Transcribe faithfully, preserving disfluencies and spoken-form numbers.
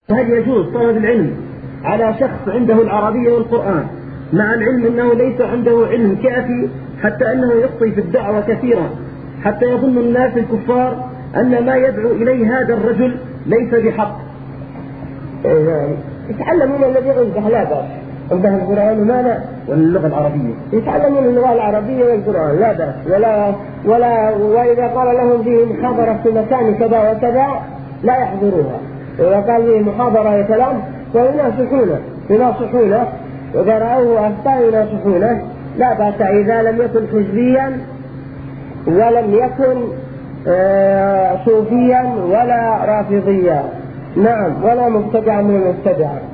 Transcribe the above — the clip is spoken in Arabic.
هل يجوز طلب العلم على شخص عنده العربية والقرآن مع العلم أنه ليس عنده علم كافي حتى أنه يخطي في الدعوة كثيرا حتى يظن الناس الكفار أن ما يدعو إليه هذا الرجل ليس بحق؟ يتعلمون الذي عنده لا بأس، عنده القرآن وما لا واللغة العربية، يتعلمون اللغة العربية والقرآن لا بأس، ولا ولا وإذا قال لهم فيه محاضرة في مكان كذا وكذا لا يحضروها، إذا قال فيه محاضرة يا كلام ويناصحونه يناصحونه وإذا رأوه أخطأ يناصحونه لا بأس، إذا لم يكن حزبيا ولم يكن صوفيا ولا رافضيا، نعم، ولا مبتدعا من المبتدعات.